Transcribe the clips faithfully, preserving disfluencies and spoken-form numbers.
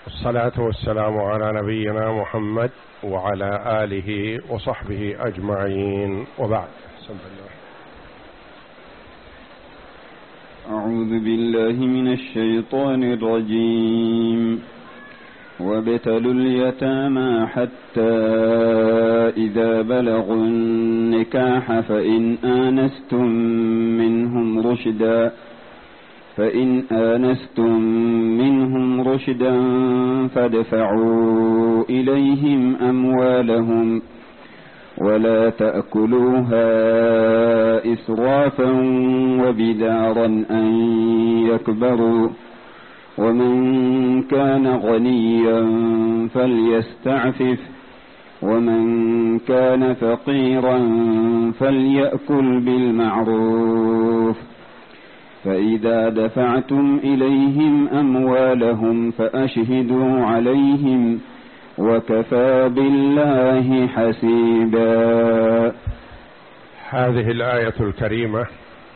والصلاة والسلام على نبينا محمد وعلى آله وصحبه أجمعين، وبعد. بسم الله. أعوذ بالله من الشيطان الرجيم. وابتلوا اليتامى حتى إذا بلغوا النكاح فإن آنستم منهم رشدا فإن آنستم منهم رشدا فادفعوا إليهم أموالهم ولا تأكلوها إسرافا وبدارا أن يكبروا ومن كان غنيا فليستعفف ومن كان فقيرا فليأكل بالمعروف فإذا دفعتم إليهم أموالهم فأشهدوا عليهم وكفى بالله حسيبا. هذه الآية الكريمة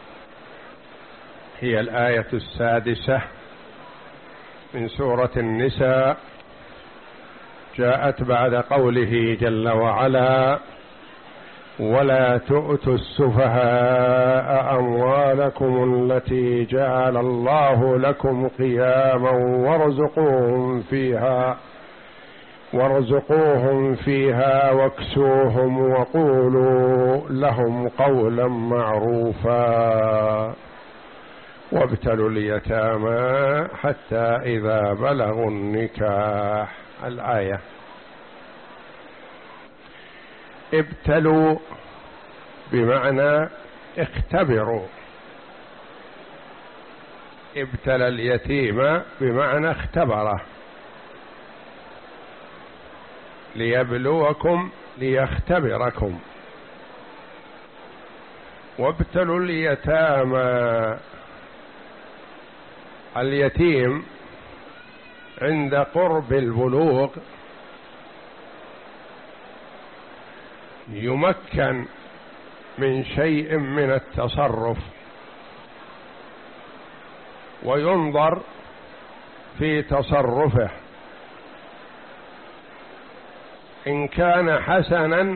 هي الآية السادسة من سورة النساء، جاءت بعد قوله جل وعلا: ولا تؤتوا السفهاء أموالكم التي جعل الله لكم قياما وارزقوهم فيها وارزقوهم فيها واكسوهم وقولوا لهم قولا معروفا وابتلوا اليتامى حتى إذا بلغوا النكاح. الآية. ابتلوا بمعنى اختبروا، ابتلى اليتيم بمعنى اختبره، ليبلوكم ليختبركم. وابتلوا اليتامى، اليتيم عند قرب البلوغ يمكن من شيء من التصرف وينظر في تصرفه، إن كان حسنا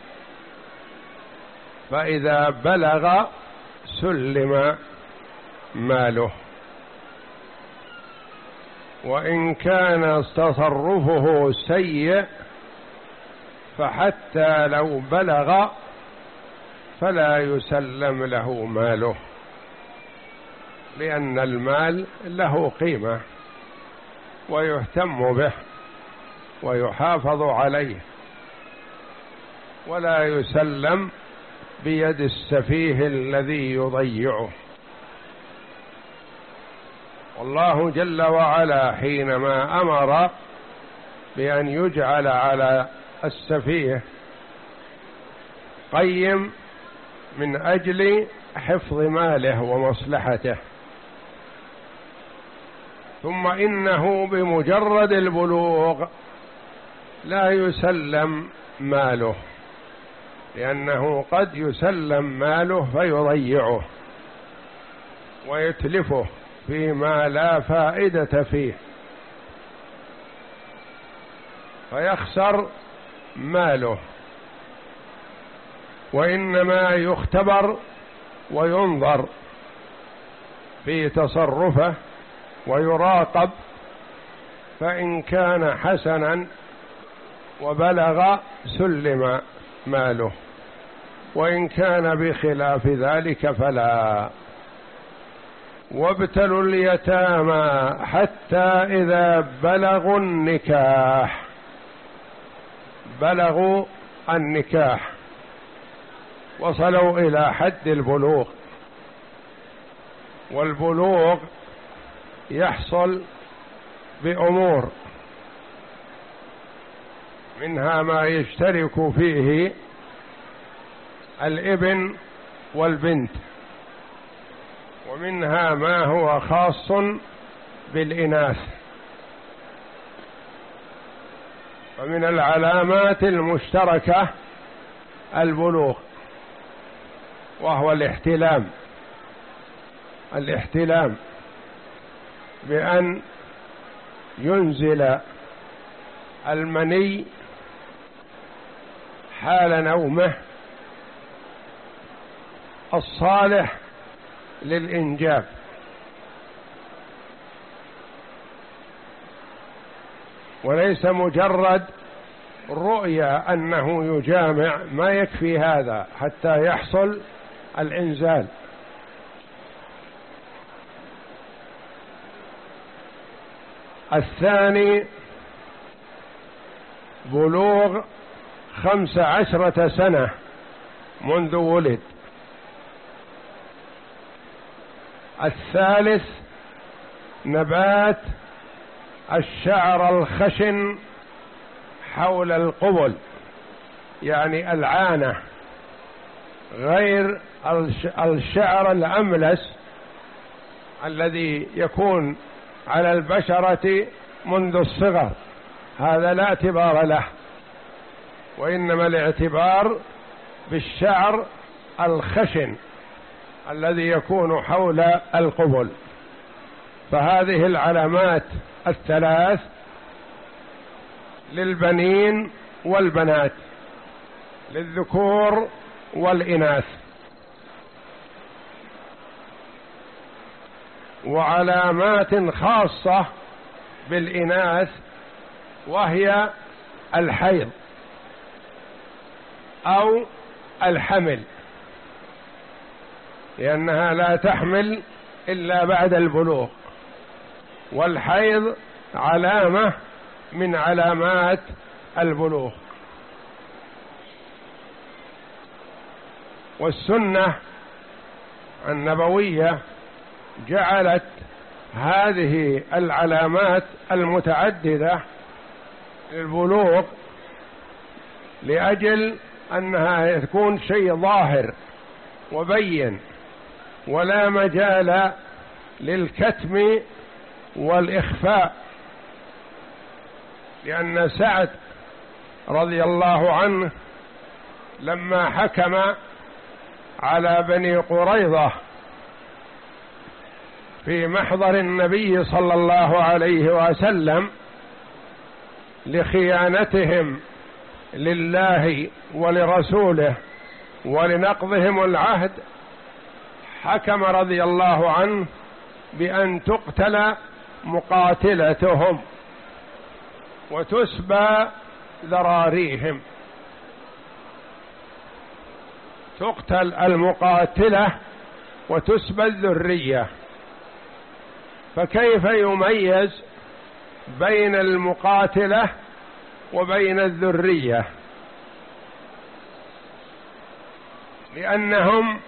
فإذا بلغ سلم ماله، وإن كان تصرفه سيء فحتى لو بلغ فلا يسلم له ماله، لأن المال له قيمة ويهتم به ويحافظ عليه، ولا يسلم بيد السفيه الذي يضيعه. والله جل وعلا حينما أمر بأن يجعل على السفيه قيم من أجل حفظ ماله ومصلحته، ثم إنه بمجرد البلوغ لا يسلم ماله، لأنه قد يسلم ماله فيضيعه ويتلفه فيما لا فائدة فيه فيخسر ماله، وإنما يختبر وينظر في تصرفه ويراقب، فإن كان حسنا وبلغ سلم ماله، وإن كان بخلاف ذلك فلا. وابتلوا اليتامى حتى إذا بلغوا النكاح، بلغوا النكاح وصلوا إلى حد البلوغ، والبلوغ يحصل بأمور، منها ما يشترك فيه الابن والبنت، ومنها ما هو خاص بالإناث. ومن العلامات المشتركة البلوغ، وهو الاحتلام الاحتلام بأن ينزل المني حال نومه الصالح للإنجاب، وليس مجرد رؤيا أنه يجامع، ما يكفي هذا حتى يحصل الإنزال. الثاني بلوغ خمس عشرة سنة منذ ولد. الثالث نبات الشعر الخشن حول القبل، يعني العانة، غير الشعر الأملس الذي يكون على البشرة منذ الصغر، هذا لا اعتبار له، وإنما الاعتبار بالشعر الخشن الذي يكون حول القبل. فهذه العلامات الثلاث للبنين والبنات، للذكور والإناث. وعلامات خاصة بالإناث وهي الحيض أو الحمل، لأنها لا تحمل إلا بعد البلوغ، والحيض علامة من علامات البلوغ. والسنة النبوية جعلت هذه العلامات المتعددة للبلوغ لأجل أنها تكون شيء ظاهر وبين، ولا مجال للكتم والإخفاء. لأن سعد رضي الله عنه لما حكم على بني قريظة في محضر النبي صلى الله عليه وسلم لخيانتهم لله ولرسوله ولنقضهم العهد، حكم رضي الله عنه بأن تقتل مقاتلتهم وتسبى ذراريهم. تقتل المقاتلة وتسبى الذرية، فكيف يميز بين المقاتلة وبين الذرية؟ لأنهم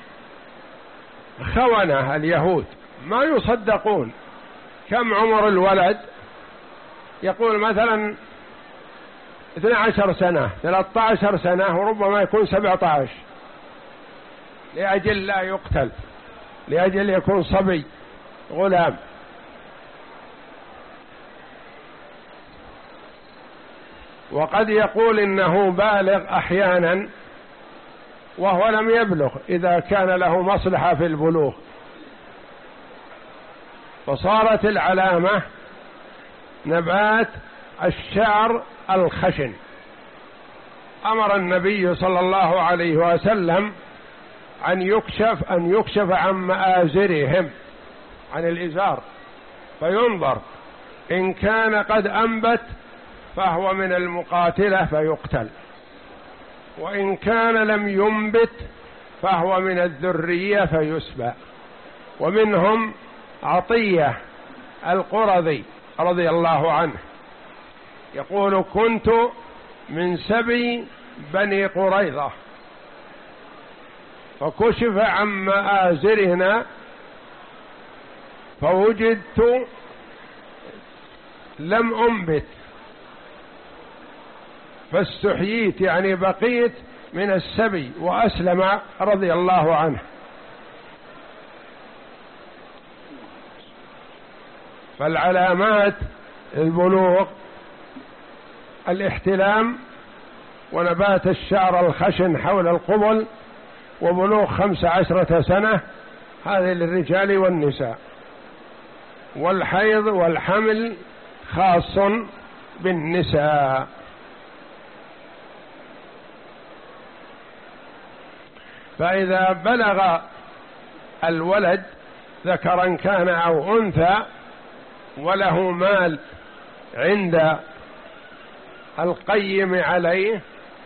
خونة اليهود ما يصدقون. كم عمر الولد؟ يقول مثلا اثني عشر سنة، ثلاثة عشر سنة، وربما يكون سبعة عشر، لأجل لا يقتل، لأجل يكون صبي غلام. وقد يقول إنه بالغ أحيانا وهو لم يبلغ إذا كان له مصلحة في البلوغ. فصارت العلامة نبات الشعر الخشن. أمر النبي صلى الله عليه وسلم أن يكشف أن يكشف عن مآزرهم، عن الإزار، فينظر إن كان قد أنبت فهو من المقاتلة فيقتل، وإن كان لم ينبت فهو من الذرية فيسبى. ومنهم عطية القرظي رضي الله عنه يقول: كنت من سبي بني قريظة فكشف عن مآزرنا فوجدت لم أنبت فاستحييت، يعني بقيت من السبي، وأسلم رضي الله عنه. فالعلامات البلوغ الاحتلام ونبات الشعر الخشن حول القبل وبلوغ خمس عشرة سنة، هذه للرجال والنساء. والحيض والحمل خاص بالنساء. فإذا بلغ الولد ذكرا كان أو أنثى وله مال عند القيم عليه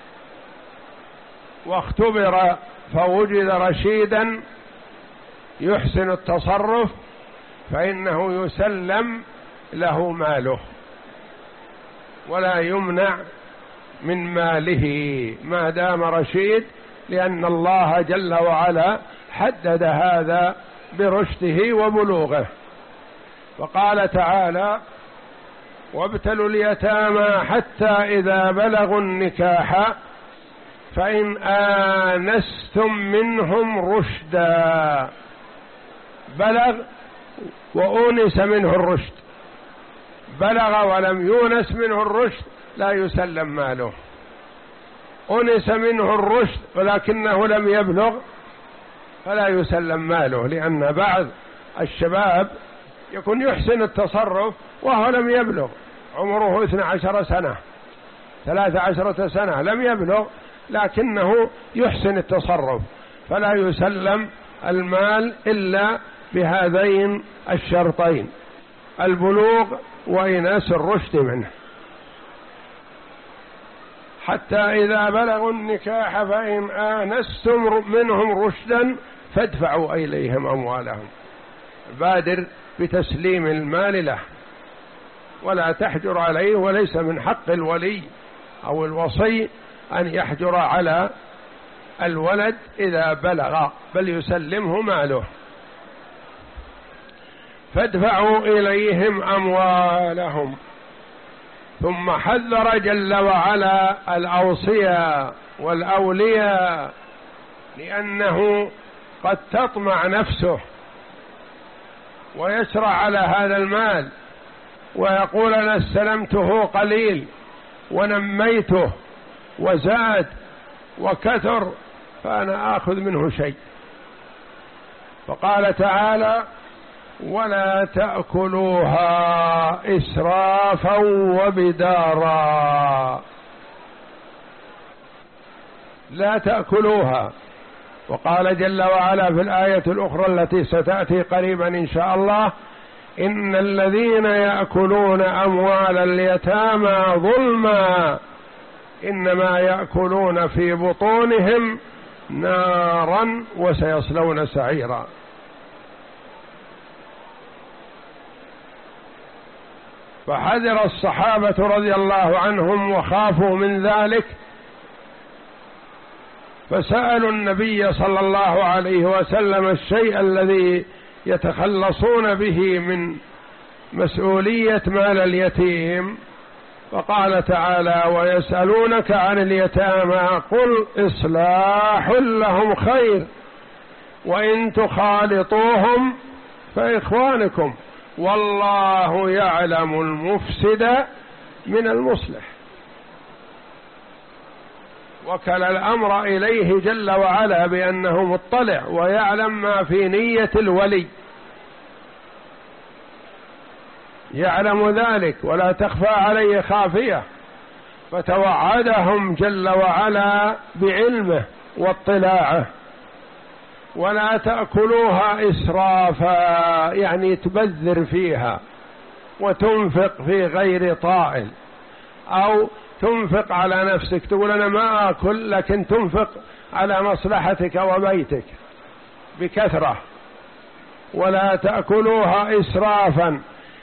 واختبر فوجد رشيدا يحسن التصرف فإنه يسلم له ماله ولا يمنع من ماله ما دام رشيد، لأن الله جل وعلا حدد هذا برشده وبلوغه. وقال تعالى: وابتلوا اليتامى حتى إذا بلغوا النكاح فإن آنستم منهم رشدا. بلغ وأونس منه الرشد، بلغ ولم يونس منه الرشد لا يسلم ماله. أونس منه الرشد ولكنه لم يبلغ فلا يسلم ماله، لأن بعض الشباب يكون يحسن التصرف وهو لم يبلغ، عمره اثنى عشر سنة ثلاث عشرة سنة لم يبلغ لكنه يحسن التصرف، فلا يسلم المال إلا بهذين الشرطين: البلوغ وإناس الرشد منه. حتى إذا بلغوا النكاح فإن آنستم منهم رشدا فادفعوا إليهم أموالهم. بادر بتسليم المال له ولا تحجر عليه، وليس من حق الولي أو الوصي أن يحجر على الولد إذا بلغ، بل يسلمه ماله. فادفعوا إليهم أموالهم. ثم حذر جل وعلا الأوصياء والأولياء، لأنه قد تطمع نفسه ويسرع على هذا المال ويقول: أنا استلمته قليل ونميته وزاد وكثر فأنا آخذ منه شيء. فقال تعالى: ولا تأكلوها إسرافا وبدارا. لا تأكلوها. وقال جل وعلا في الآية الأخرى التي ستأتي قريبا إن شاء الله: إن الذين يأكلون أموال اليتامى ظلما إنما يأكلون في بطونهم نارا وسيصلون سعيرا. فحذر الصحابة رضي الله عنهم وخافوا من ذلك، فسألوا النبي صلى الله عليه وسلم الشيء الذي يتخلصون به من مسؤولية مال اليتيم، فقال تعالى: ويسألونك عن اليتامى قل إصلاح لهم خير وإن تخالطوهم فإخوانكم والله يعلم المفسد من المصلح. وكل الأمر إليه جل وعلا بأنه مطلع ويعلم ما في نية الولي، يعلم ذلك ولا تخفى عليه خافية، فتوعدهم جل وعلا بعلمه واطلاعه. ولا تأكلوها إسرافا، يعني تبذر فيها وتنفق في غير طائل، أو تنفق على نفسك، تقول أنا ما أكل لكن تنفق على مصلحتك وبيتك بكثرة. ولا تأكلوها إسرافا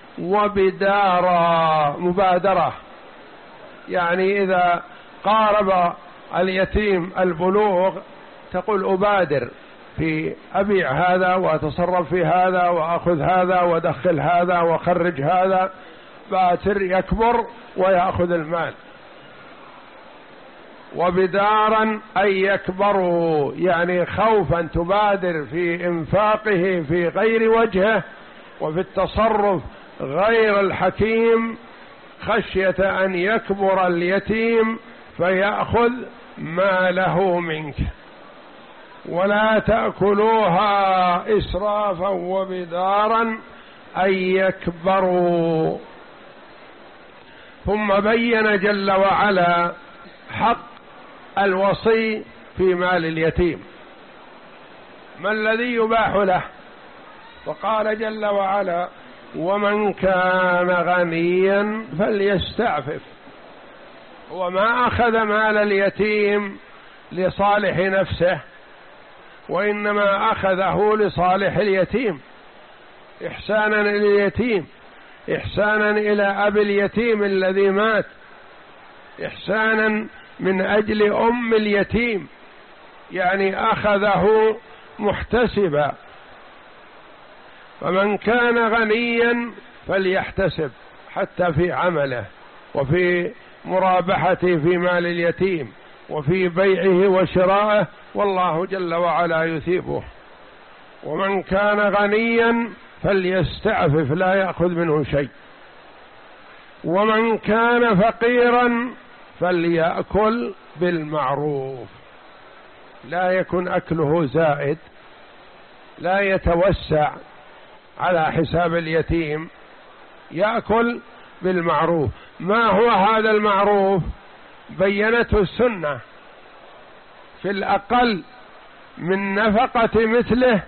وبدارا، مبادرة، يعني إذا قارب اليتيم البلوغ تقول أبادر في أبيع هذا وأتصرف في هذا وأخذ هذا وأدخل هذا وأخرج هذا، باتر يكبر ويأخذ المال. وبدارا أي يكبروا، يعني خوفا تبادر في إنفاقه في غير وجهه وفي التصرف غير الحكيم، خشية أن يكبر اليتيم فيأخذ ماله منك. ولا تأكلوها إسرافا وبدارا أي يكبروا، ثم بين جل وعلا حق الوصي في مال اليتيم، ما الذي يباح له؟ وقال جل وعلا: ومن كان غنيا فليستعفف. وما أخذ مال اليتيم لصالح نفسه، وإنما أخذه لصالح اليتيم، إحسانا لليتيم، إحسانا إلى أبي اليتيم الذي مات، إحسانا من أجل أم اليتيم، يعني أخذه محتسبا. فمن كان غنيا فليحتسب حتى في عمله وفي مرابحته في مال اليتيم وفي بيعه وشرائه، والله جل وعلا يثيبه. ومن كان غنيا فليستعفف لا يأخذ منه شيء. ومن كان فقيرا فليأكل بالمعروف، لا يكن أكله زائد، لا يتوسع على حساب اليتيم، يأكل بالمعروف. ما هو هذا المعروف؟ بينته السنة: في الأقل من نفقة مثله،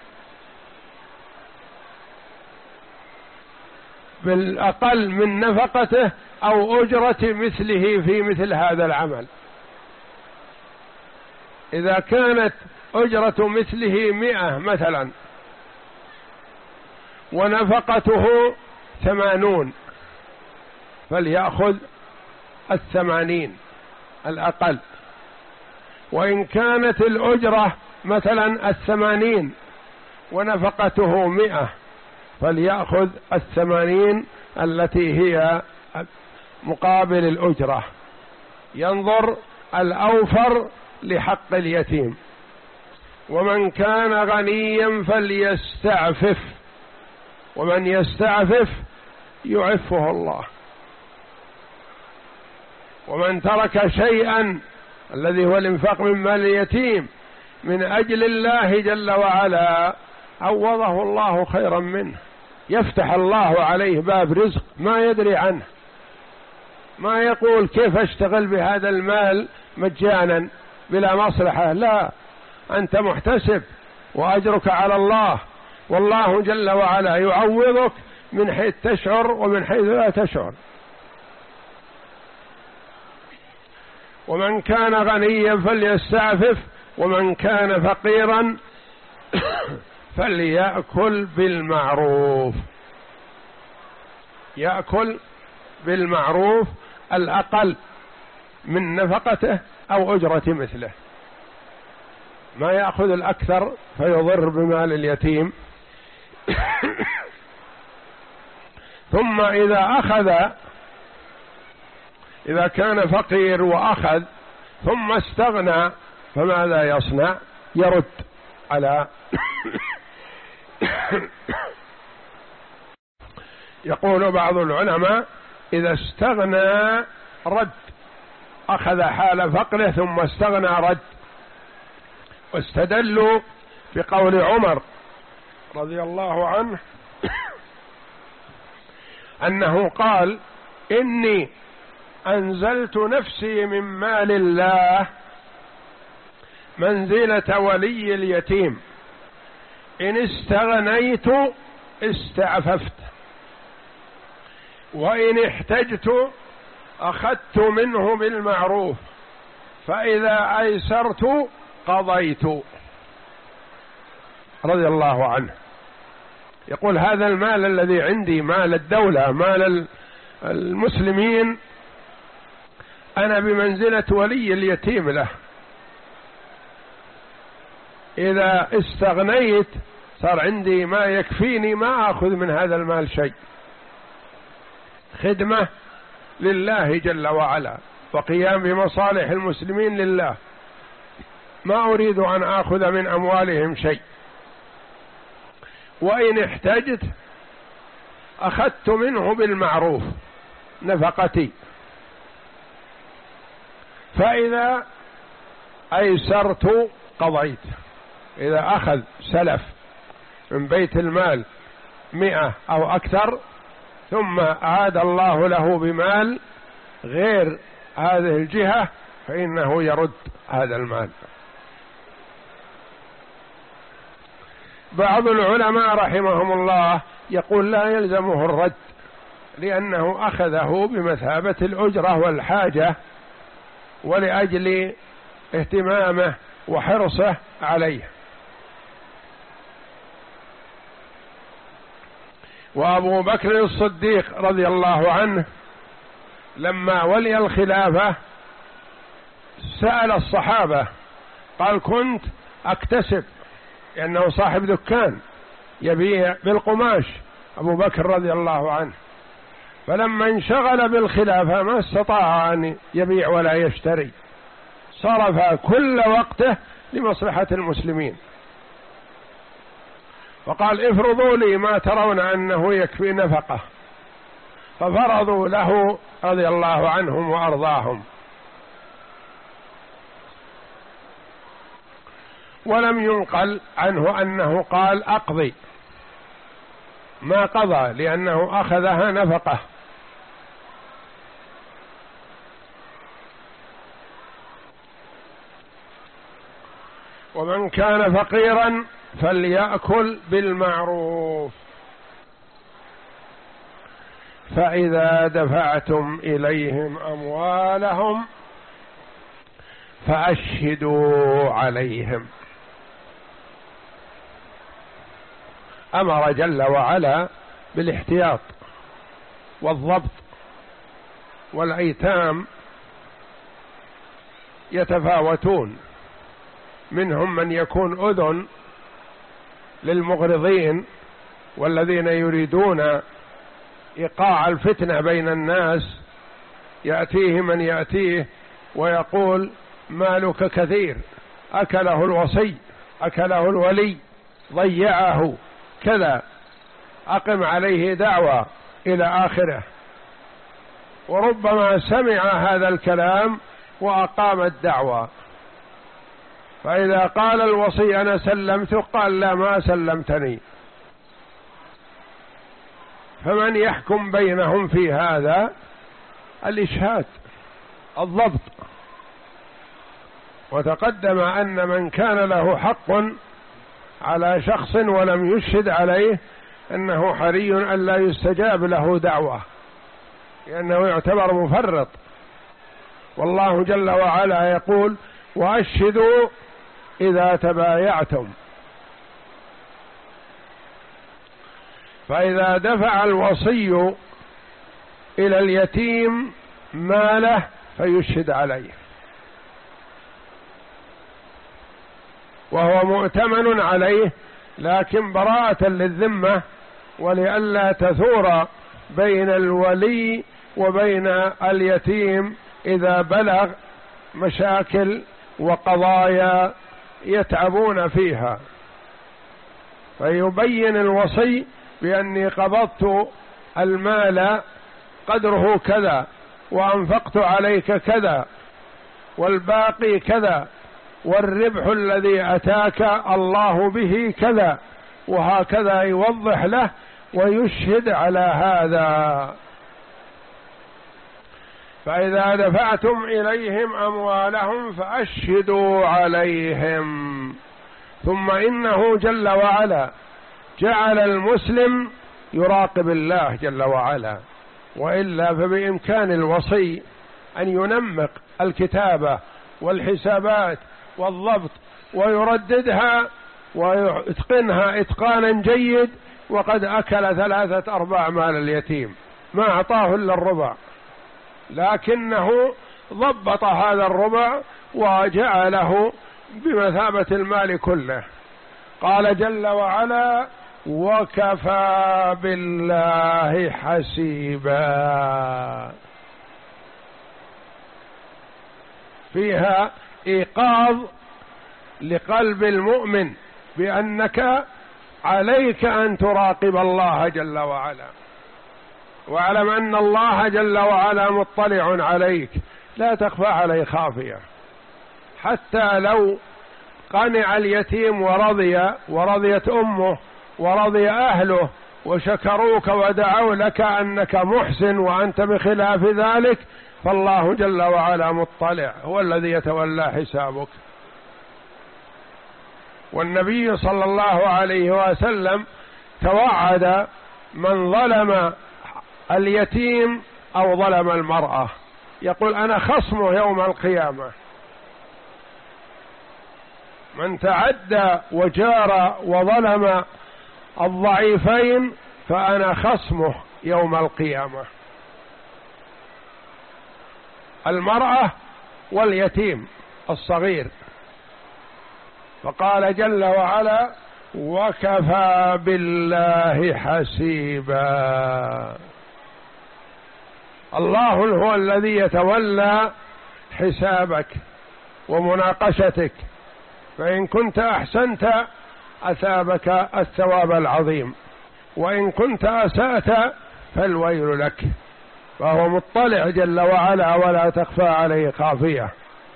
بالأقل من نفقته أو أجرة مثله في مثل هذا العمل. إذا كانت أجرة مثله مئة مثلا ونفقته ثمانون فليأخذ الثمانين الأقل. وإن كانت الأجرة مثلا الثمانين ونفقته مئة فليأخذ الثمانين التي هي مقابل الأجرة، ينظر الأوفر لحق اليتيم. ومن كان غنيا فليستعفف، ومن يستعفف يعفه الله. ومن ترك شيئا الذي هو الإنفاق من مال اليتيم من أجل الله جل وعلا عوضه الله خيرا منه، يفتح الله عليه باب رزق ما يدري عنه، ما يقول كيف أشتغل بهذا المال مجانا بلا مصلحة، لا، أنت محتسب وأجرك على الله، والله جل وعلا يعوضك من حيث تشعر ومن حيث لا تشعر. ومن كان غنيا فليستعفف، ومن كان فقيرا فليأكل بالمعروف. يأكل بالمعروف الأقل من نفقته أو أجرة مثله، ما يأخذ الأكثر فيضر بمال اليتيم. ثم إذا أخذ، إذا كان فقير وأخذ ثم استغنى فماذا يصنع؟ يرد على يقول بعض العلماء: إذا استغنى رد، أخذ حال فقره ثم استغنى رد. واستدلوا بقول عمر رضي الله عنه أنه قال: إني أنزلت نفسي من مال الله منزلة ولي اليتيم، إن استغنيت استعففت، وإن احتجت أخذت منه بالمعروف، فإذا أيسرت قضيت. رضي الله عنه يقول: هذا المال الذي عندي، مال الدولة، مال المسلمين، أنا بمنزلة ولي اليتيم له، إذا استغنيت صار عندي ما يكفيني، ما أخذ من هذا المال شيء، خدمة لله جل وعلا وقيام بمصالح المسلمين لله، ما أريد أن أخذ من أموالهم شيء. وإن احتجت أخذت منه بالمعروف نفقتي، فإذا أيسرت قضيت. إذا أخذ سلف من بيت المال مئة أو أكثر ثم أعاد الله له بمال غير هذه الجهة فإنه يرد هذا المال. بعض العلماء رحمهم الله يقول لا يلزمه الرد، لأنه أخذه بمثابة الأجرة والحاجة ولأجل اهتمامه وحرصه عليه. وأبو بكر الصديق رضي الله عنه لما ولي الخلافة سأل الصحابة قال كنت أكتسب، لأنه صاحب دكان يبيع بالقماش أبو بكر رضي الله عنه، فلما انشغل بالخلافة ما استطاع أن يبيع ولا يشتري، صرف كل وقته لمصلحة المسلمين، وقال افرضوا لي ما ترون أنه يكفي نفقه، ففرضوا له رضي الله عنهم وأرضاهم. ولم ينقل عنه أنه قال أقضي، ما قضى لأنه أخذها نفقه. ومن كان فقيرا فليأكل بالمعروف، فإذا دفعتم إليهم أموالهم فأشهدوا عليهم. أمر جل وعلا بالاحتياط والضبط، والأيتام يتفاوتون، منهم من يكون أذن للمغرضين والذين يريدون إيقاع الفتنة بين الناس، يأتيه من يأتيه ويقول مالك كثير، أكله الوصي، أكله الولي، ضيعه كذا، أقم عليه دعوة إلى آخره. وربما سمع هذا الكلام وأقام الدعوة، فإذا قال الوصي أنا سلمت قال لا ما سلمتني، فمن يحكم بينهم في هذا؟ الإشهاد، الضبط. وتقدم أن من كان له حق على شخص ولم يشهد عليه أنه حري أن لا يستجاب له دعوة، لأنه يعتبر مفرط. والله جل وعلا يقول وأشهدوا إذا تبايعتم. فإذا دفع الوصي إلى اليتيم ماله فيشهد عليه، وهو مؤتمن عليه، لكن براءة للذمة ولئلا تثور بين الولي وبين اليتيم إذا بلغ مشاكل وقضايا يتعبون فيها، فيبين الوصي بأني قبضت المال قدره كذا وأنفقت عليك كذا والباقي كذا، والربح الذي أتاك الله به كذا، وهكذا يوضح له ويشهد على هذا. فإذا دفعتم إليهم أموالهم فأشهدوا عليهم. ثم إنه جل وعلا جعل المسلم يراقب الله جل وعلا، وإلا فبإمكان الوصي أن ينمق الكتابة والحسابات والضبط ويرددها ويتقنها إتقانا جيد، وقد أكل ثلاثة أرباع مال اليتيم ما أعطاه إلا الربع، لكنه ضبط هذا الربع وجعله بمثابة المال كله. قال جل وعلا وكفى بالله حسيبا. فيها إيقاظ لقلب المؤمن بأنك عليك أن تراقب الله جل وعلا، واعلم أن الله جل وعلا مطلع عليك، لا تخفى عليه خافية. حتى لو قنع اليتيم ورضي ورضيت أمه ورضي أهله وشكروك ودعوا لك أنك محسن وأنت بخلاف ذلك، فالله جل وعلا مطلع، هو الذي يتولى حسابك. والنبي صلى الله عليه وسلم توعد من ظلم اليتيم أو ظلم المرأة، يقول أنا خصمه يوم القيامة، من تعدى وجار وظلم الضعيفين فأنا خصمه يوم القيامة، المرأة واليتيم الصغير. فقال جل وعلا وكفى بالله حسيبا، الله هو الذي يتولى حسابك ومناقشتك، فإن كنت أحسنت أثابك الثواب العظيم، وإن كنت أسأت فالويل لك، فهو مطلع جل وعلا ولا تخفى عليه خافية.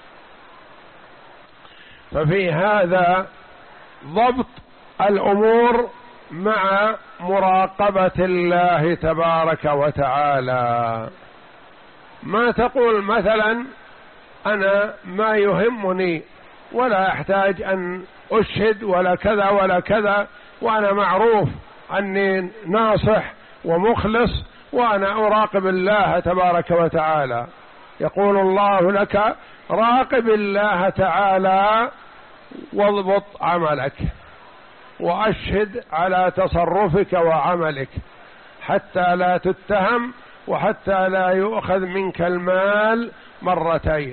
ففي هذا ضبط الأمور مع مراقبة الله تبارك وتعالى. ما تقول مثلا أنا ما يهمني ولا أحتاج أن أشهد ولا كذا ولا كذا، وأنا معروف أني ناصح ومخلص وأنا أراقب الله تبارك وتعالى. يقول الله لك راقب الله تعالى واضبط عملك وأشهد على تصرفك وعملك حتى لا تتهم وحتى لا يؤخذ منك المال مرتين.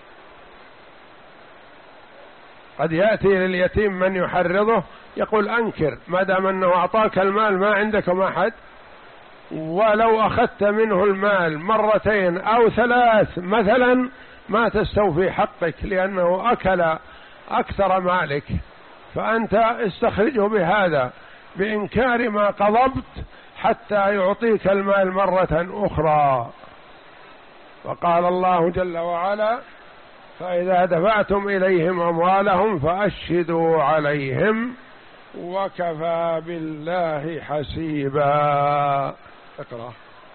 قد يأتي لليتيم من يحرضه يقول أنكر، ما دام أنه أعطاك المال ما عندك ما حد، ولو أخذت منه المال مرتين أو ثلاث مثلا ما تستوفي حقك لأنه أكل أكثر مالك، فأنت استخرجه بهذا بإنكار ما قضبت حتى يعطيك المال مرة أخرى. وقال الله جل وعلا فإذا دفعتم إليهم أموالهم فأشهدوا عليهم وكفى بالله حسيبا. اقرأ.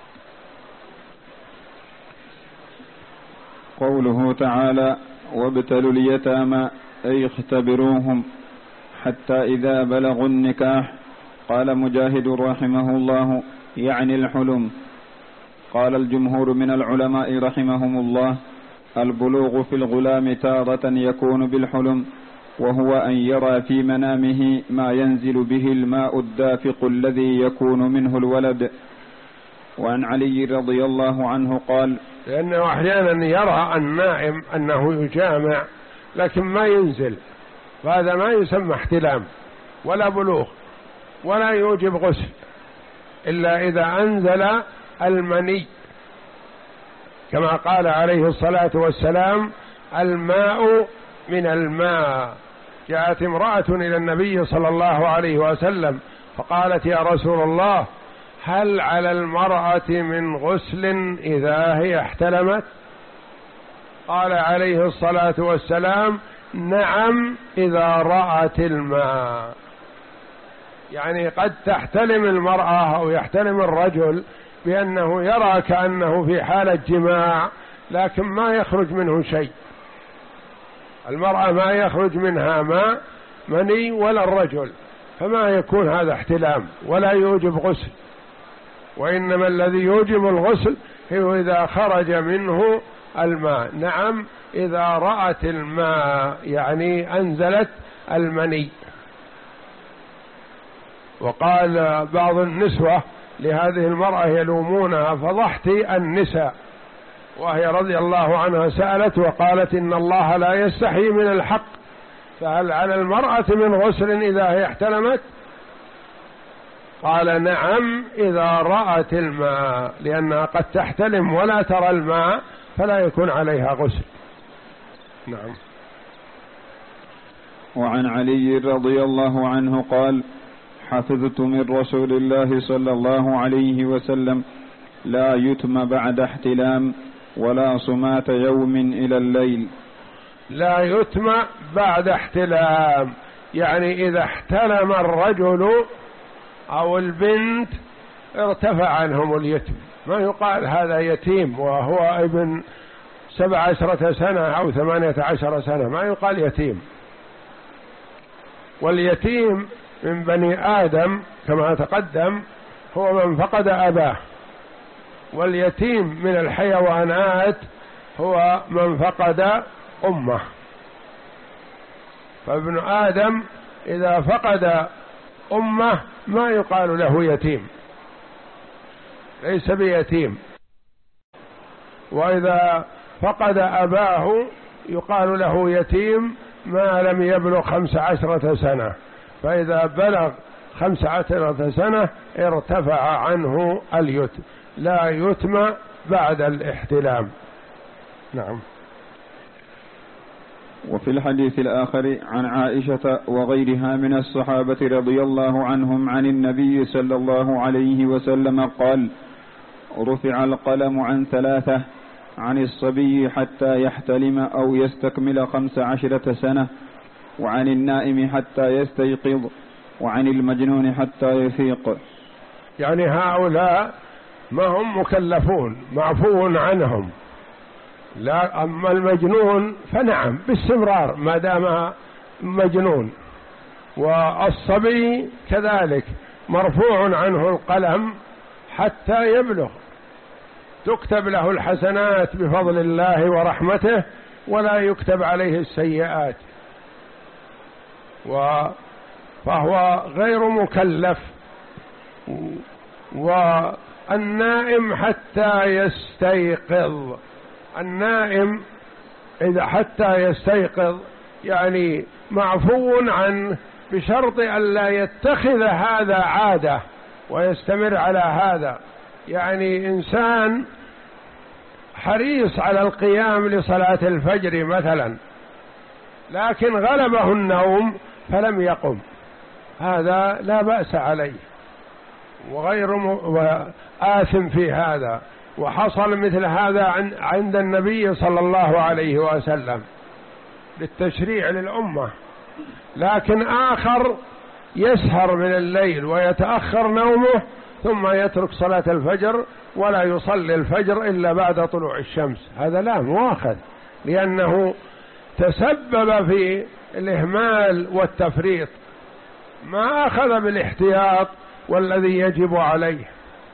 قوله تعالى وابتلوا اليتامى أي اختبروهم حتى إذا بلغوا النكاح. قال مجاهد رحمه الله يعني الحلم. قال الجمهور من العلماء رحمهم الله البلوغ في الغلام تارة يكون بالحلم، وهو أن يرى في منامه ما ينزل به الماء الدافق الذي يكون منه الولد. وعن علي رضي الله عنه قال لأنه أحيانا يرى النائم أنه يجامع لكن ما ينزل، فهذا ما يسمى احتلام ولا بلوغ ولا يوجب غسل إلا إذا أنزل المني، كما قال عليه الصلاة والسلام الماء من الماء. جاءت امرأة إلى النبي صلى الله عليه وسلم فقالت يا رسول الله هل على المرأة من غسل إذا هي احتلمت؟ قال عليه الصلاة والسلام نعم إذا رأت الماء. يعني قد تحتلم المرأة أو يحتلم الرجل بأنه يرى كأنه في حالة جماع لكن ما يخرج منه شيء، المرأة ما يخرج منها ماء مني ولا الرجل، فما يكون هذا احتلام ولا يوجب غسل، وإنما الذي يوجب الغسل هو إذا خرج منه الماء. نعم إذا رأت الماء يعني أنزلت المني. وقال بعض النسوة لهذه المرأة يلومونها فضحت النساء، وهي رضي الله عنها سألت وقالت إن الله لا يستحي من الحق، فهل على المرأة من غسل إذا هي احتلمت؟ قال نعم إذا رأت الماء، لأنها قد تحتلم ولا ترى الماء فلا يكون عليها غسل. نعم. وعن علي رضي الله عنه قال حفظت من رسول الله صلى الله عليه وسلم لا يتم بعد احتلام ولا صمات يوم إلى الليل. لا يتم بعد احتلام يعني إذا احتلم الرجل أو البنت ارتفع عنهم اليتم. ما يقال هذا يتيم وهو ابن سبع عشرة سنة أو ثمانية عشر سنة، ما يقال يتيم. واليتيم من بني آدم كما تقدم هو من فقد أباه، واليتيم من الحيوانات هو من فقد أمه. فابن آدم إذا فقد أمه ما يقال له يتيم، ليس بيتيم. وإذا فقد أباه يقال له يتيم ما لم يبلغ خمس عشرة سنة، فإذا بلغ خمس عشرة سنة ارتفع عنه اليتم، لا يتم بعد الاحتلام. نعم. وفي الحديث الآخر عن عائشة وغيرها من الصحابة رضي الله عنهم عن النبي صلى الله عليه وسلم قال: رفع القلم عن ثلاثة، عن الصبي حتى يحتلم أو يستكمل خمس عشرة سنة، وعن النائم حتى يستيقظ، وعن المجنون حتى يفيق. يعني هؤلاء ما هم مكلفون، معفو عنهم. لا، أما المجنون فنعم باستمرار ما دام مجنون، والصبي كذلك مرفوع عنه القلم حتى يبلغ، تكتب له الحسنات بفضل الله ورحمته ولا يكتب عليه السيئات، فهو غير مكلف. والنائم حتى يستيقظ، النائم إذا حتى يستيقظ يعني معفو عنه بشرط أن لا يتخذ هذا عادة ويستمر على هذا. يعني إنسان حريص على القيام لصلاة الفجر مثلا، لكن غلبه النوم فلم يقم، هذا لا بأس عليه وغير آثم في هذا. وحصل مثل هذا عند النبي صلى الله عليه وسلم للتشريع للأمة. لكن آخر يسهر من الليل ويتأخر نومه ثم يترك صلاة الفجر ولا يصلي الفجر إلا بعد طلوع الشمس، هذا لا مؤاخذ، لأنه تسبب في الإهمال والتفريط، ما أخذ بالاحتياط والذي يجب عليه.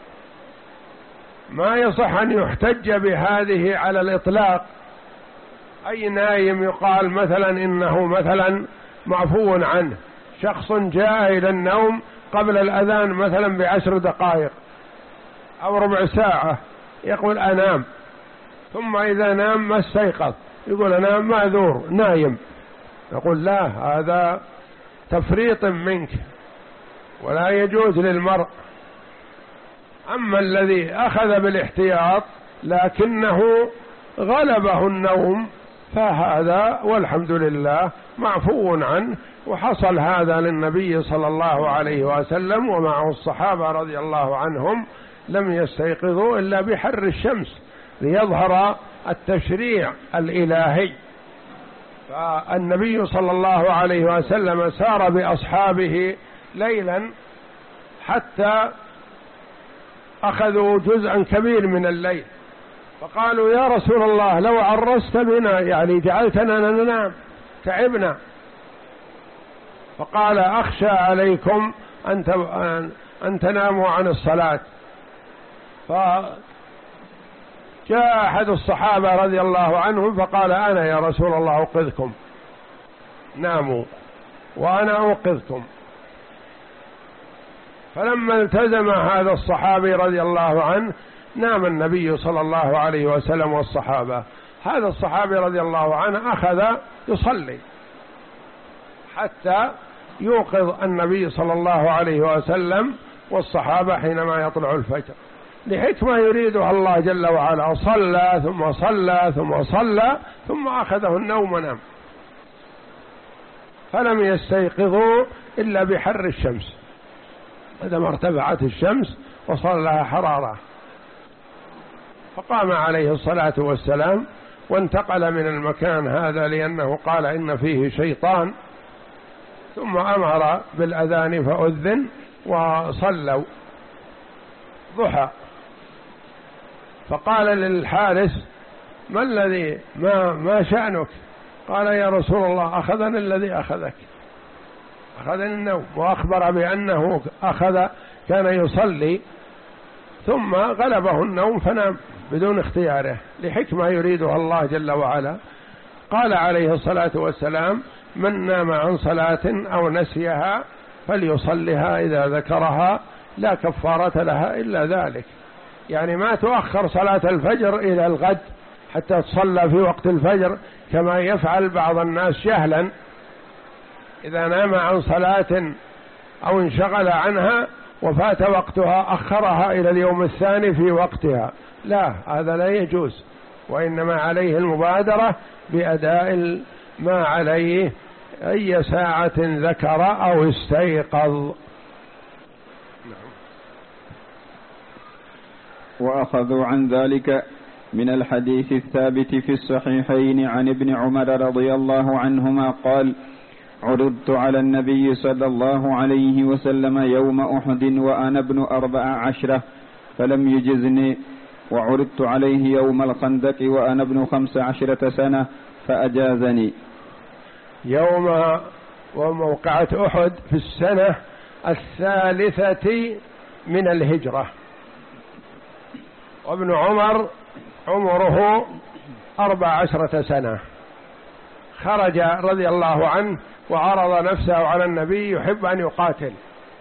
ما يصح أن يحتج بهذه على الإطلاق. أي نايم يقال مثلا إنه مثلا معفو عنه، شخص جاء إلى النوم قبل الأذان مثلا بعشر دقائق أو ربع ساعة، يقول أنام، ثم إذا نام ما استيقظ يقول أنا معذور نايم، نقول لا، هذا تفريط منك ولا يجوز للمرء. أما الذي أخذ بالاحتياط لكنه غلبه النوم فهذا والحمد لله معفو عنه. وحصل هذا للنبي صلى الله عليه وسلم ومعه الصحابة رضي الله عنهم، لم يستيقظوا إلا بحر الشمس ليظهر التشريع الإلهي. فالنبي صلى الله عليه وسلم سار بأصحابه ليلا حتى أخذوا جزءا كبير من الليل، فقالوا يا رسول الله لو عرست بنا، يعني جعلتنا ننام تعبنا. فقال أخشى عليكم أن أن تناموا عن الصلاة. فجاء أحد الصحابة رضي الله عنهم فقال أنا يا رسول الله أوقظكم، ناموا وأنا أوقظكم. فلما التزم هذا الصحابي رضي الله عنه نام النبي صلى الله عليه وسلم والصحابة. هذا الصحابي رضي الله عنه أخذ يصلي حتى يوقظ النبي صلى الله عليه وسلم والصحابة حينما يطلع الفجر، لحكمة يريدها الله جل وعلا. صلى ثم صلى ثم صلى ثم أخذه النوم ونام، فلم يستيقظوا إلا بحر الشمس، إذا ما ارتفعت الشمس وصار لها حرارة. فقام عليه الصلاة والسلام وانتقل من المكان هذا لأنه قال إن فيه شيطان، ثم أمر بالأذان فأذن، وصلوا ضحى، فقال للحارس: ما الذي ما ما شأنك؟ قال: يا رسول الله أخذني الذي أخذك، أخذني النوم. وأخبر بأنه أخذ كان يصلي ثم غلبه النوم فنام بدون اختياره لحكمة يريدها الله جل وعلا. قال عليه الصلاة والسلام: من نام عن صلاة أو نسيها فليصلها إذا ذكرها لا كفارة لها إلا ذلك. يعني ما تؤخر صلاة الفجر إلى الغد حتى تصلى في وقت الفجر كما يفعل بعض الناس جهلا، إذا نام عن صلاة أو انشغل عنها وفات وقتها أخرها إلى اليوم الثاني في وقتها، لا، هذا لا يجوز، وإنما عليه المبادرة بأداء ما عليه أي ساعة ذكر أو استيقظ. وأخذوا عن ذلك من الحديث الثابت في الصحيحين عن ابن عمر رضي الله عنهما قال: عرضت على النبي صلى الله عليه وسلم يوم أحد وأنا ابن أربع عشرة فلم يجزني، وعرضت عليه يوم الخندق وأنا ابن خمس عشرة سنة فأجازني. يوم وموقعة أحد في السنة الثالثة من الهجرة، وابن عمر عمره أربع عشرة سنة، خرج رضي الله عنه وعرض نفسه على النبي يحب أن يقاتل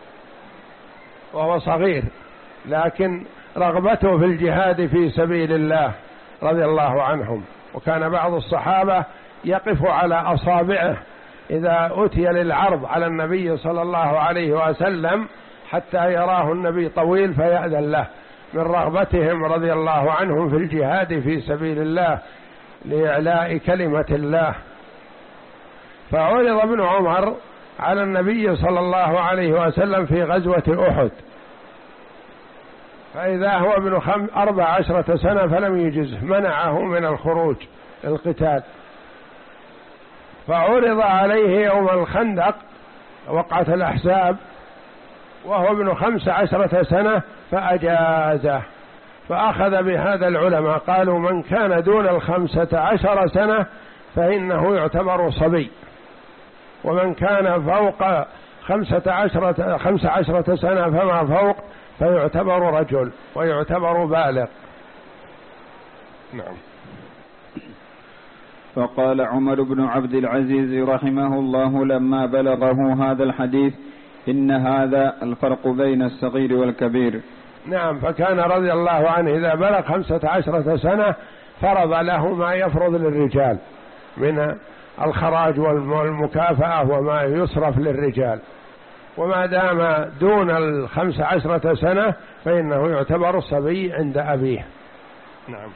وهو صغير، لكن رغبته في الجهاد في سبيل الله رضي الله عنهم. وكان بعض الصحابة يقف على أصابعه إذا أتي للعرض على النبي صلى الله عليه وسلم حتى يراه النبي طويل فيأذن له، من رغبتهم رضي الله عنهم في الجهاد في سبيل الله لإعلاء كلمة الله. فعرض ابن عمر على النبي صلى الله عليه وسلم في غزوة أحد، فإذا هو ابن أربع عشرة سنة فلم يجزه، منعه من الخروج للقتال. فعرض عليه يوم الخندق وقعة الأحزاب وهو ابن خمس عشرة سنة فأجازه. فأخذ بهذا العلماء، قالوا: من كان دون الخمسة عشر سنة فإنه يعتبر صبي، ومن كان فوق خمسة عشرة, خمس عشرة سنة فما فوق فيعتبر رجل ويعتبر بالغ. نعم. فقال عمر بن عبد العزيز رحمه الله لما بلغه هذا الحديث: إن هذا الفرق بين الصغير والكبير. نعم. فكان رضي الله عنه إذا بلغ خمسة عشرة سنة فرض له ما يفرض للرجال من الخراج والمكافأة وما يصرف للرجال، وما دام دون الخمس عشرة سنة فإنه يعتبر صبي عند أبيه. نعم.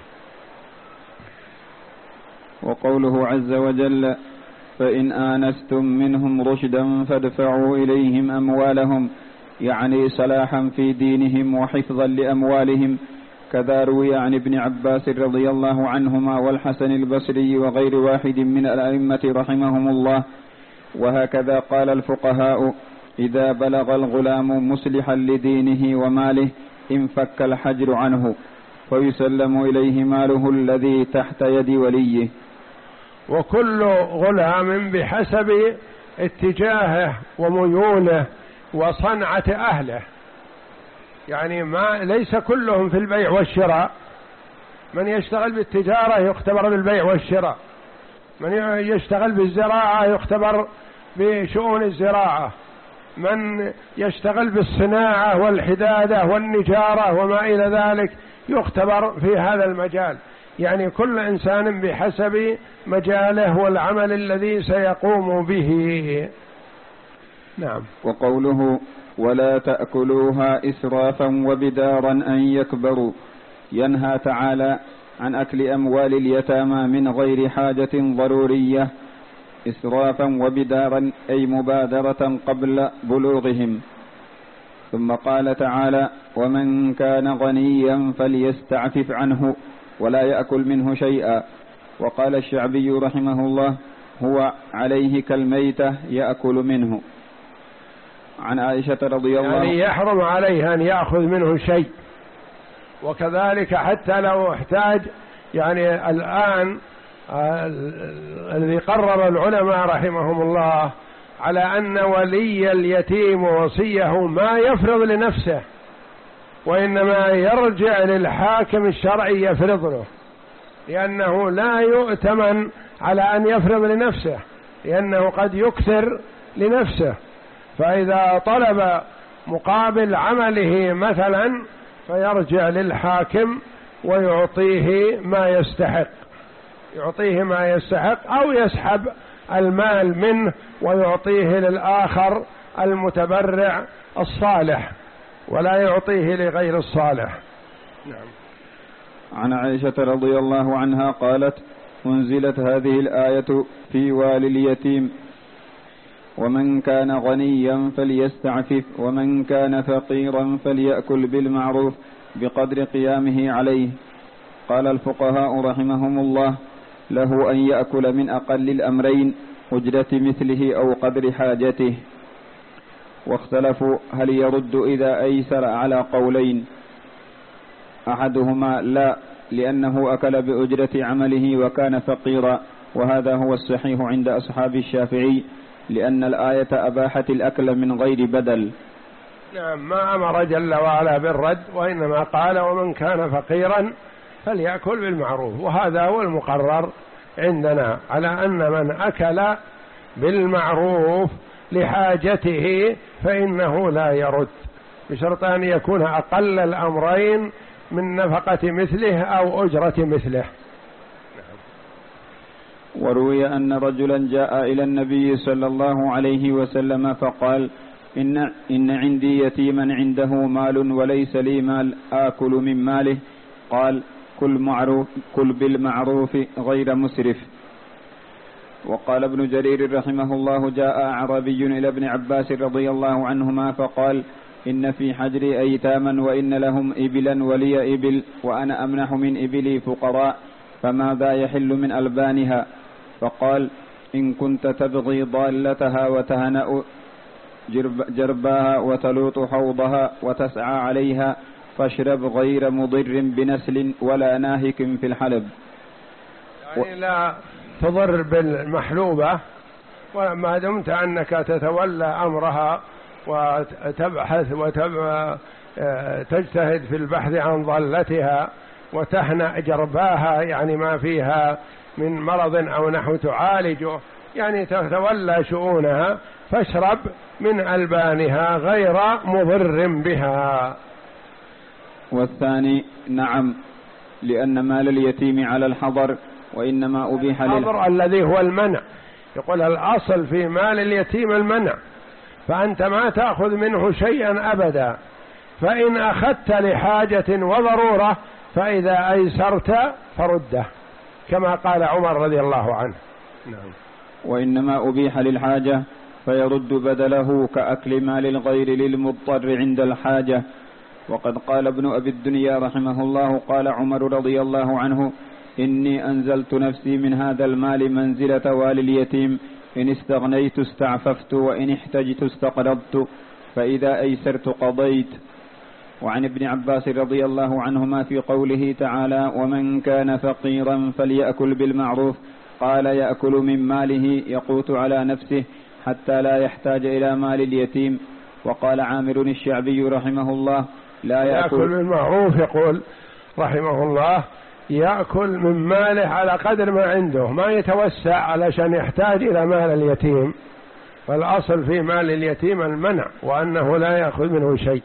وقوله عز وجل: فإن آنستم منهم رشدا فادفعوا إليهم أموالهم، يعني صلاحا في دينهم وحفظا لأموالهم، كذا روي عن ابن عباس رضي الله عنهما والحسن البصري وغير واحد من الأئمة رحمهم الله. وهكذا قال الفقهاء: إذا بلغ الغلام مصلحا لدينه وماله انفك الحجر عنه ويسلم إليه ماله الذي تحت يد وليه. وكل غلام بحسب اتجاهه وميوله وصنعة أهله، يعني ما ليس كلهم في البيع والشراء، من يشتغل بالتجارة يختبر بالبيع والشراء، من يشتغل بالزراعة يختبر بشؤون الزراعة، من يشتغل بالصناعة والحدادة والنجارة وما إلى ذلك يختبر في هذا المجال، يعني كل إنسان بحسب مجاله والعمل الذي سيقوم به. نعم. وقوله: ولا تأكلوها إسرافا وبدارا أن يكبروا، ينهى تعالى عن أكل أموال اليتامى من غير حاجة ضرورية، إسرافا وبدارا أي مبادرة قبل بلوغهم. ثم قال تعالى: ومن كان غنيا فليستعفف عنه ولا يأكل منه شيئا. وقال الشعبي رحمه الله: هو عليه كالميتة يأكل منه. عن عائشة رضي الله عنها يعني يحرم عليه أن يأخذ منه شيء. وكذلك حتى لو احتاج، يعني الآن الذي قرر العلماء رحمهم الله على أن ولي اليتيم ووصيه ما يفرض لنفسه، وإنما يرجع للحاكم الشرعي يفرض له، لأنه لا يؤتمن على أن يفرض لنفسه، لأنه قد يكثر لنفسه. فإذا طلب مقابل عمله مثلا فيرجع للحاكم ويعطيه ما يستحق، يعطيه ما يستحق أو يسحب المال منه ويعطيه للآخر المتبرع الصالح، ولا يعطيه لغير الصالح. نعم. عن عائشة رضي الله عنها قالت: أنزلت هذه الآية في والي اليتيم: ومن كان غنيا فليستعفف ومن كان فقيرا فليأكل بالمعروف بقدر قيامه عليه. قال الفقهاء رحمهم الله: له أن يأكل من أقل الأمرين، أجرة مثله أو قدر حاجته. واختلفوا هل يرد إذا أيسر على قولين: أحدهما لا، لأنه أكل بأجرة عمله وكان فقيرا، وهذا هو الصحيح عند أصحاب الشافعي، لأن الآية أباحت الأكل من غير بدل. نعم، ما أمر جل وعلا بالرد، وإنما قال: ومن كان فقيرا فليأكل بالمعروف. وهذا هو المقرر عندنا، على أن من أكل بالمعروف لحاجته فإنه لا يرد، بشرط أن يكون أقل الأمرين من نفقة مثله أو أجرة مثله. وروي أن رجلا جاء إلى النبي صلى الله عليه وسلم فقال: إن, إن عندي يتيما عنده مال وليس لي مال آكل من ماله. قال: كل, معروف كل بالمعروف غير مسرف. وقال ابن جرير رحمه الله: جاء أعرابي إلى ابن عباس رضي الله عنهما فقال: إن في حجري أيتاما وإن لهم إبلا ولي إبل وأنا أمنح من إبلي فقراء، فماذا يحل من ألبانها؟ فقال: إن كنت تبغي ضالتها وتهنأ جرباها وتلوط حوضها وتسعى عليها فاشرب غير مضر بنسل ولا ناهك في الحلب. يعني لا تضر بالمحلوبة، وما دمت أنك تتولى أمرها وتبحث وتجتهد في البحث عن ضالتها وتهنأ جرباها، يعني ما فيها من مرض أو نحو تعالجه، يعني تتولى شؤونها، فاشرب من ألبانها غير مضر بها. والثاني نعم، لأن مال اليتيم على الحضر، وإنما أبيح الحضر الذي هو المنع. يقول الأصل في مال اليتيم المنع، فأنت ما تأخذ منه شيئا أبدا، فإن أخذت لحاجة وضرورة فإذا أيسرت فرده، كما قال عمر رضي الله عنه. نعم. وإنما أبيح للحاجة فيرد بدله كأكل مال الغير للمضطر عند الحاجة. وقد قال ابن أبي الدنيا رحمه الله: قال عمر رضي الله عنه: إني أنزلت نفسي من هذا المال منزلة والي اليتيم، إن استغنيت استعففت وإن احتجت استقرضت، فإذا أيسرت قضيت. وعن ابن عباس رضي الله عنهما في قوله تعالى: ومن كان فقيرا فليأكل بالمعروف، قال: يأكل من ماله يقوت على نفسه حتى لا يحتاج إلى مال اليتيم. وقال عامر الشعبي رحمه الله: لا يأكل, يأكل بالمعروف، يقول رحمه الله: يأكل من ماله على قدر ما عنده، ما يتوسع علشان يحتاج إلى مال اليتيم، فالأصل في مال اليتيم المنع، وأنه لا يأخذ منه شيء.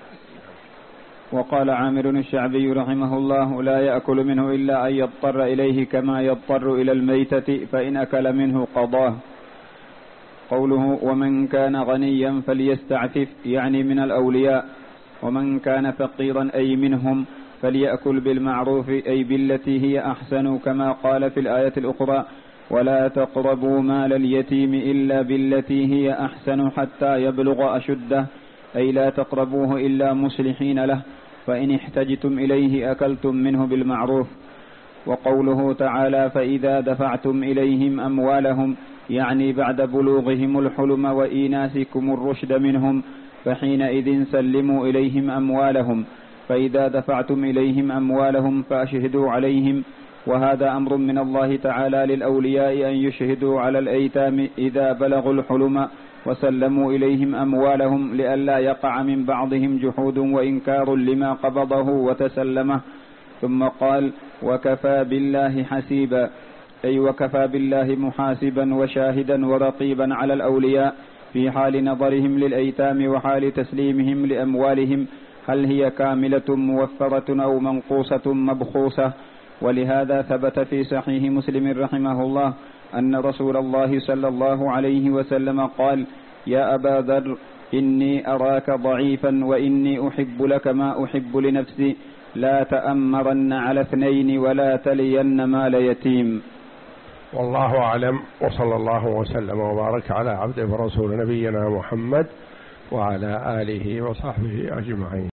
وقال عامر الشعبي رحمه الله: لا يأكل منه إلا أن يضطر إليه كما يضطر إلى الميتة، فإن أكل منه قضاه. قوله: ومن كان غنيا فليستعفف، يعني من الأولياء. ومن كان فقيرا أي منهم فليأكل بالمعروف، أي بالتي هي أحسن، كما قال في الآية الأخرى: ولا تقربوا مال اليتيم إلا بالتي هي أحسن حتى يبلغ أشده، أي لا تقربوه إلا مصلحين له، فإن احتجتم إليه أكلتم منه بالمعروف. وقوله تعالى فإذا دفعتم إليهم أموالهم يعني بعد بلوغهم الحلم وإيناسكم الرشد منهم فحينئذ سلموا إليهم أموالهم، فإذا دفعتم إليهم أموالهم فأشهدوا عليهم. وهذا أمر من الله تعالى للأولياء أن يشهدوا على الأيتام إذا بلغوا الحلم وسلموا إليهم أموالهم لئلا يقع من بعضهم جحود وإنكار لما قبضه وتسلمه. ثم قال وكفى بالله حسيبا، أي وكفى بالله محاسبا وشاهدا ورقيبا على الأولياء في حال نظرهم للأيتام وحال تسليمهم لأموالهم، هل هي كاملة موفرة أو منقوصة مبخوصة. ولهذا ثبت في صحيح مسلم رحمه الله أن رسول الله صلى الله عليه وسلم قال يا أبا ذر إني أراك ضعيفا وإني أحب لك ما أحب لنفسي، لا تأمرن على اثنين ولا تلين مال يتيم. والله أعلم، وصلى الله وسلم وبارك على عبده ورسول نبينا محمد وعلى آله وصحبه أجمعين.